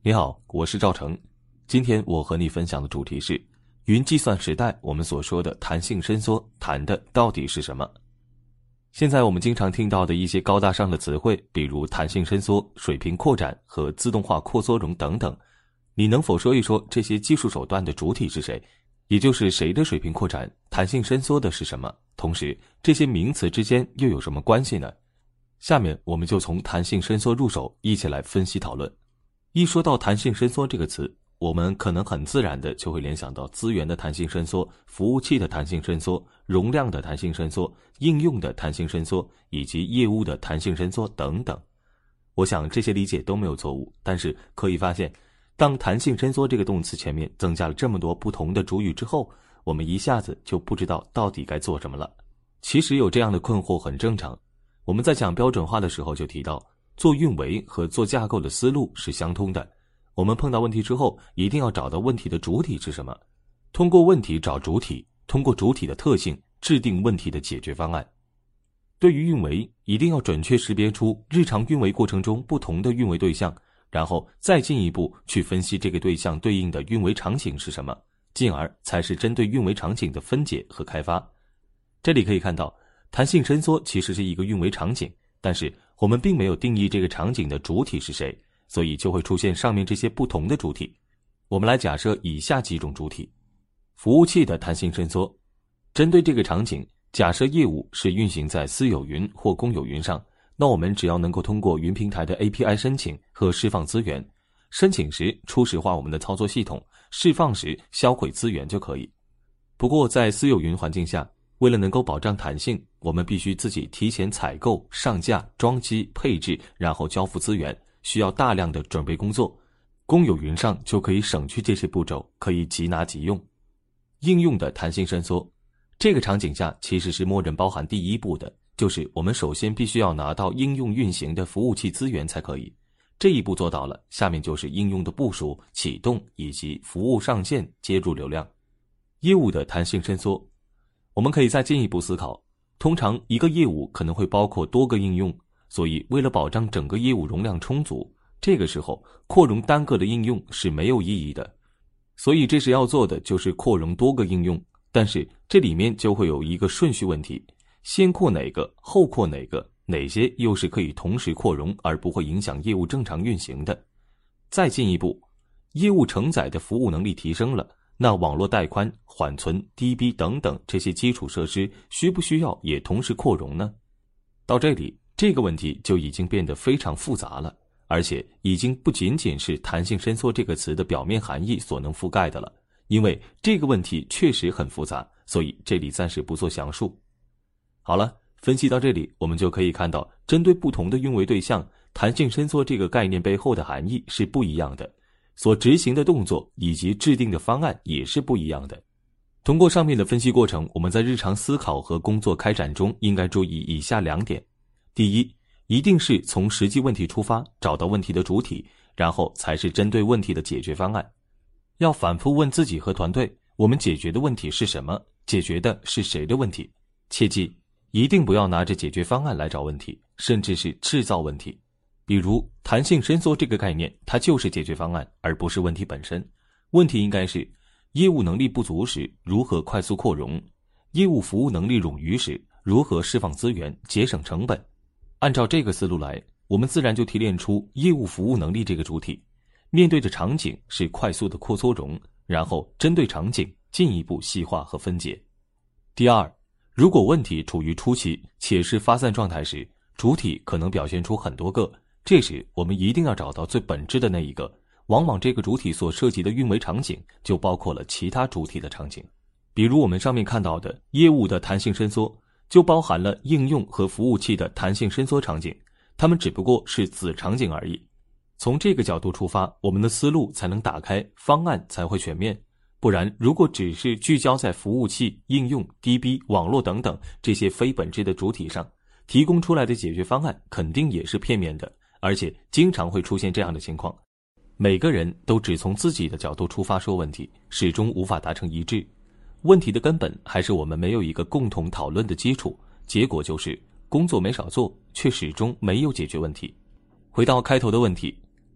你好，我是赵成。今天我和你分享的主题是云计算时代，我们所说的弹性伸缩谈的到底是什么？现在我们经常听到的一些高大上的词汇，比如弹性伸缩、水平扩展和自动化扩缩容等等，你能否说一说这些技术手段的主体是谁？也就是谁的水平扩展、弹性伸缩的是什么？同时，这些名词之间又有什么关系呢？下面我们就从弹性伸缩入手，一起来分析讨论。一说到弹性伸缩这个词，我们可能很自然的就会联想到资源的弹性伸缩、服务器的弹性伸缩、容量的弹性伸缩、应用的弹性伸缩以及业务的弹性伸缩等等。我想这些理解都没有错误，但是可以发现，当弹性伸缩这个动词前面增加了这么多不同的主语之后，我们一下子就不知道到底该做什么了。其实有这样的困惑很正常，我们在讲标准化的时候就提到，做运维和做架构的思路是相通的。我们碰到问题之后，一定要找到问题的主体是什么，通过问题找主体，通过主体的特性制定问题的解决方案。对于运维，一定要准确识别出日常运维过程中不同的运维对象，然后再进一步去分析这个对象对应的运维场景是什么，进而才是针对运维场景的分解和开发。这里可以看到，弹性伸缩其实是一个运维场景，但是我们并没有定义这个场景的主体是谁，所以就会出现上面这些不同的主体。我们来假设以下几种主体。服务器的弹性伸缩，针对这个场景，假设业务是运行在私有云或公有云上，那我们只要能够通过云平台的 API 申请和释放资源，申请时初始化我们的操作系统，释放时销毁资源就可以。不过在私有云环境下，为了能够保障弹性，我们必须自己提前采购、上架、装机、配置，然后交付资源，需要大量的准备工作。公有云上就可以省去这些步骤，可以即拿即用。应用的弹性伸缩，这个场景下其实是默认包含第一步的，就是我们首先必须要拿到应用运行的服务器资源才可以。这一步做到了，下面就是应用的部署、启动以及服务上线、接入流量。业务的弹性伸缩，我们可以再进一步思考，通常一个业务可能会包括多个应用，所以为了保障整个业务容量充足，这个时候扩容单个的应用是没有意义的。所以这时要做的就是扩容多个应用，但是这里面就会有一个顺序问题，先扩哪个，后扩哪个，哪些又是可以同时扩容而不会影响业务正常运行的。再进一步，业务承载的服务能力提升了，那网络带宽、缓存、DB 等等这些基础设施需不需要也同时扩容呢？到这里，这个问题就已经变得非常复杂了，而且已经不仅仅是弹性伸缩这个词的表面含义所能覆盖的了，因为这个问题确实很复杂，所以这里暂时不做详述。好了，分析到这里，我们就可以看到，针对不同的运维对象，弹性伸缩这个概念背后的含义是不一样的，所执行的动作以及制定的方案也是不一样的。通过上面的分析过程，我们在日常思考和工作开展中应该注意以下2点。第一，一定是从实际问题出发，找到问题的主体，然后才是针对问题的解决方案。要反复问自己和团队，我们解决的问题是什么？解决的是谁的问题？切记，一定不要拿着解决方案来找问题，甚至是制造问题。比如弹性伸缩这个概念，它就是解决方案，而不是问题本身。问题应该是业务能力不足时如何快速扩容，业务服务能力冗余时如何释放资源节省成本。按照这个思路来，我们自然就提炼出业务服务能力这个主体，面对着场景是快速的扩缩容，然后针对场景进一步细化和分解。第二，如果问题处于初期且是发散状态时，主体可能表现出很多个，这时我们一定要找到最本质的那一个，往往这个主体所涉及的运维场景就包括了其他主体的场景。比如我们上面看到的业务的弹性伸缩，就包含了应用和服务器的弹性伸缩场景，它们只不过是子场景而已。从这个角度出发，我们的思路才能打开，方案才会全面。不然如果只是聚焦在服务器、应用、DB、网络等等这些非本质的主体上，提供出来的解决方案肯定也是片面的，而且经常会出现这样的情况，每个人都只从自己的角度出发说问题，始终无法达成一致。问题的根本还是我们没有一个共同讨论的基础，结果就是工作没少做，却始终没有解决问题。回到开头的问题，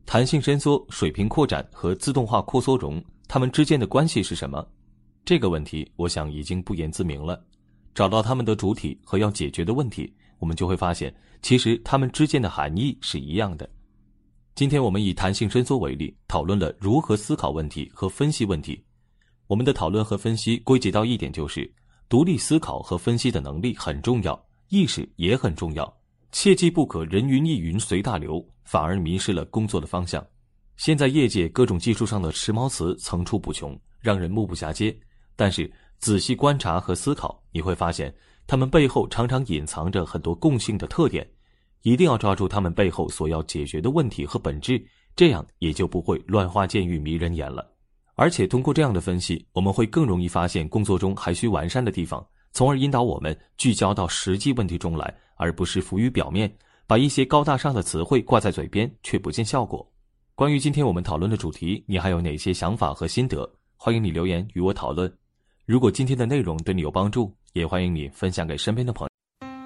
弹性伸缩、水平扩展和自动化扩缩容，它们之间的关系是什么？这个问题我想已经不言自明了。找到它们的主体和要解决的问题，我们就会发现其实它们之间的含义是一样的。今天我们以弹性伸缩为例，讨论了如何思考问题和分析问题。我们的讨论和分析归结到一点，就是独立思考和分析的能力很重要，意识也很重要，切记不可人云亦云随大流，反而迷失了工作的方向。现在业界各种技术上的时髦词层出不穷，让人目不暇接，但是仔细观察和思考，你会发现它们背后常常隐藏着很多共性的特点，一定要抓住它们背后所要解决的问题和本质，这样也就不会乱花渐欲迷人眼了。而且通过这样的分析，我们会更容易发现工作中还需完善的地方，从而引导我们聚焦到实际问题中来，而不是浮于表面，把一些高大上的词汇挂在嘴边却不见效果。关于今天我们讨论的主题，你还有哪些想法和心得？欢迎你留言与我讨论。如果今天的内容对你有帮助，也欢迎你分享给身边的朋友。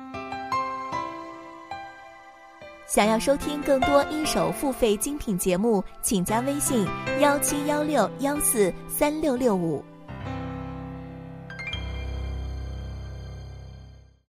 想要收听更多一手付费精品节目，请加微信1716143665。